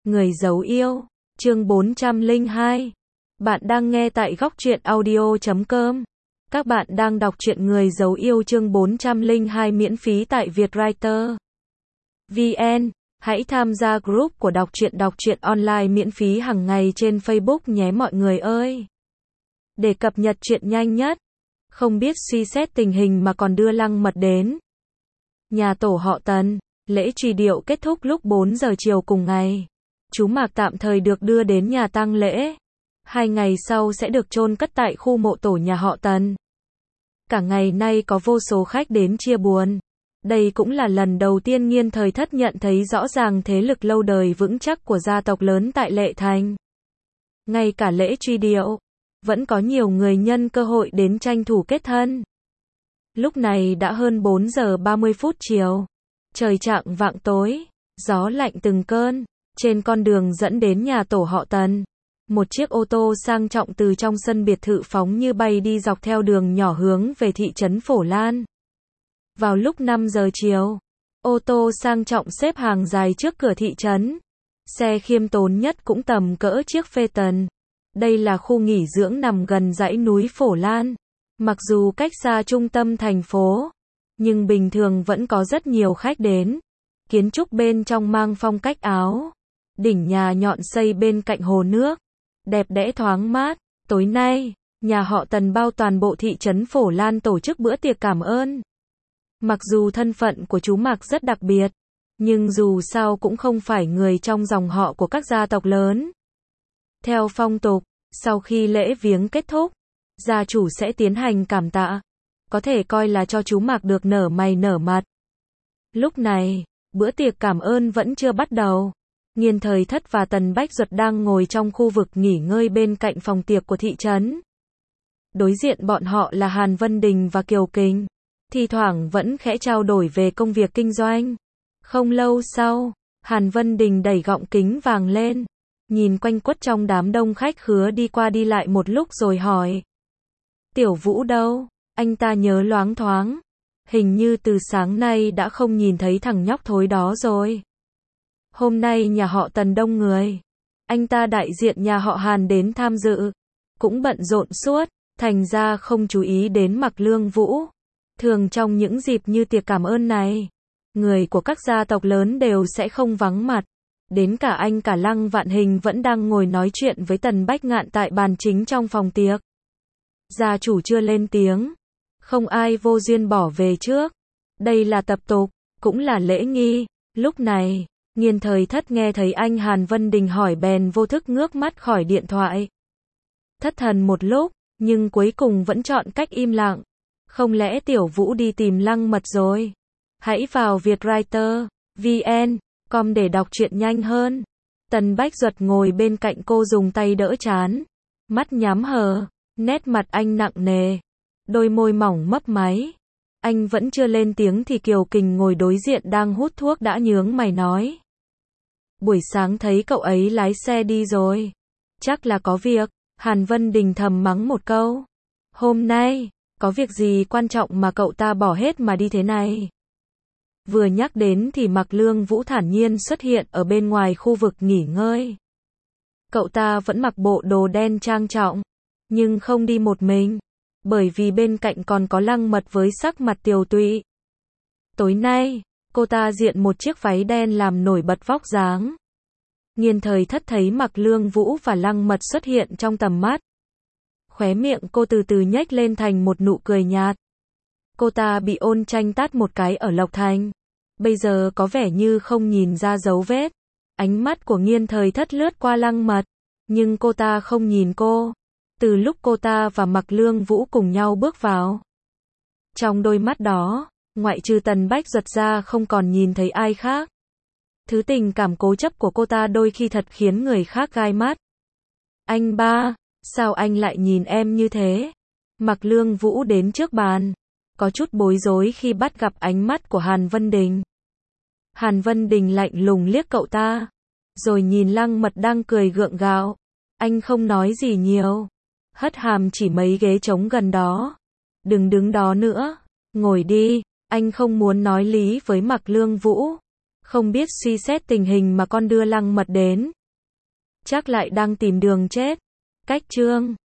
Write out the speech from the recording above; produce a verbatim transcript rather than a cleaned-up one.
Người giấu yêu, chương bốn trăm lẻ hai. Bạn đang nghe tại góc truyện audio chấm com. Các bạn đang đọc truyện Người giấu yêu chương bốn trăm lẻ hai miễn phí tại Vietwriter vê en. Hãy tham gia group của đọc truyện đọc truyện online miễn phí hàng ngày trên Facebook nhé mọi người ơi. Để cập nhật truyện nhanh nhất, không biết suy xét tình hình mà còn đưa lăng mật đến nhà tổ họ Tần. Lễ truy điệu kết thúc lúc bốn giờ chiều cùng ngày. Chú Mạc tạm thời được đưa đến nhà tang lễ. Hai ngày sau sẽ được chôn cất tại khu mộ tổ nhà họ Tần. Cả ngày nay có vô số khách đến chia buồn. Đây cũng là lần đầu tiên Nghiên Thời Thất nhận thấy rõ ràng thế lực lâu đời vững chắc của gia tộc lớn tại Lệ Thành. Ngay cả lễ truy điệu, vẫn có nhiều người nhân cơ hội đến tranh thủ kết thân. Lúc này đã hơn bốn giờ ba mươi phút chiều. Trời chạng vạng tối, gió lạnh từng cơn. Trên con đường dẫn đến nhà tổ họ Tần, một chiếc ô tô sang trọng từ trong sân biệt thự phóng như bay đi dọc theo đường nhỏ hướng về thị trấn Phổ Lan. Vào lúc năm giờ chiều, ô tô sang trọng xếp hàng dài trước cửa thị trấn. Xe khiêm tốn nhất cũng tầm cỡ chiếc Phaeton. Đây là khu nghỉ dưỡng nằm gần dãy núi Phổ Lan. Mặc dù cách xa trung tâm thành phố, nhưng bình thường vẫn có rất nhiều khách đến. Kiến trúc bên trong mang phong cách Áo. Đỉnh nhà nhọn xây bên cạnh hồ nước, đẹp đẽ thoáng mát. Tối nay, nhà họ Tần bao toàn bộ thị trấn Phổ Lan tổ chức bữa tiệc cảm ơn. Mặc dù thân phận của chú Mạc rất đặc biệt, nhưng dù sao cũng không phải người trong dòng họ của các gia tộc lớn. Theo phong tục, sau khi lễ viếng kết thúc, gia chủ sẽ tiến hành cảm tạ, có thể coi là cho chú Mạc được nở mày nở mặt. Lúc này, bữa tiệc cảm ơn vẫn chưa bắt đầu. Nghiên Thời Thất và Tần Bách Duật đang ngồi trong khu vực nghỉ ngơi bên cạnh phòng tiệc của thị trấn. Đối diện bọn họ là Hàn Vân Đình và Kiều Kình, thi thoảng vẫn khẽ trao đổi về công việc kinh doanh. Không lâu sau, Hàn Vân Đình đẩy gọng kính vàng lên, nhìn quanh quất trong đám đông khách khứa đi qua đi lại một lúc rồi hỏi: Tiểu Vũ đâu? Anh ta nhớ loáng thoáng, hình như từ sáng nay đã không nhìn thấy thằng nhóc thối đó rồi. Hôm nay nhà họ Tần đông người, anh ta đại diện nhà họ Hàn đến tham dự, cũng bận rộn suốt, thành ra không chú ý đến Mạc Lương Vũ. Thường trong những dịp như tiệc cảm ơn này, người của các gia tộc lớn đều sẽ không vắng mặt. Đến cả anh cả Lăng Vạn Hình vẫn đang ngồi nói chuyện với Tần Bách Ngạn tại bàn chính trong phòng tiệc. Gia chủ chưa lên tiếng, không ai vô duyên bỏ về trước. Đây là tập tục, cũng là lễ nghi. Lúc này, Nghiên Thời Thất nghe thấy anh Hàn Vân Đình hỏi bèn vô thức ngước mắt khỏi điện thoại. Thất thần một lúc, nhưng cuối cùng vẫn chọn cách im lặng. Không lẽ Tiểu Vũ đi tìm Lăng Mật rồi? Hãy vào Vietwriter vê en com để đọc truyện nhanh hơn. Tần Bách Duật ngồi bên cạnh cô dùng tay đỡ trán, mắt nhắm hờ, nét mặt anh nặng nề, đôi môi mỏng mấp máy. Anh vẫn chưa lên tiếng thì Kiều Kình ngồi đối diện đang hút thuốc đã nhướng mày nói: Buổi sáng thấy cậu ấy lái xe đi rồi, chắc là có việc. Hàn Vân Đình thầm mắng một câu. Hôm nay, có việc gì quan trọng mà cậu ta bỏ hết mà đi thế này? Vừa nhắc đến thì Mạc Lương Vũ thản nhiên xuất hiện ở bên ngoài khu vực nghỉ ngơi. Cậu ta vẫn mặc bộ đồ đen trang trọng, nhưng không đi một mình, bởi vì bên cạnh còn có Lăng Mật với sắc mặt tiều tụy. Tối nay, cô ta diện một chiếc váy đen làm nổi bật vóc dáng. Nghiên Thời Thất thấy Mạc Lương Vũ và Lăng Mật xuất hiện trong tầm mắt. Khóe miệng cô từ từ nhếch lên thành một nụ cười nhạt. Cô ta bị Ôn Tranh tát một cái ở Lộc Thành, bây giờ có vẻ như không nhìn ra dấu vết. Ánh mắt của Nghiên Thời Thất lướt qua Lăng Mật, nhưng cô ta không nhìn cô. Từ lúc cô ta và Mạc Lương Vũ cùng nhau bước vào, trong đôi mắt đó, ngoại trừ Tần Bách Duật ra không còn nhìn thấy ai khác. Thứ tình cảm cố chấp của cô ta đôi khi thật khiến người khác gai mắt. Anh ba, sao anh lại nhìn em như thế? Mạc Lương Vũ đến trước bàn, có chút bối rối khi bắt gặp ánh mắt của Hàn Vân Đình. Hàn Vân Đình lạnh lùng liếc cậu ta, rồi nhìn Lăng Mật đang cười gượng gạo. Anh không nói gì nhiều, hất hàm chỉ mấy ghế trống gần đó. Đừng đứng đó nữa, ngồi đi. Anh không muốn nói lý với Mạc Lương Vũ. Không biết suy xét tình hình mà con đưa Lăng Mật đến. chắc lại đang tìm đường chết. Cách chương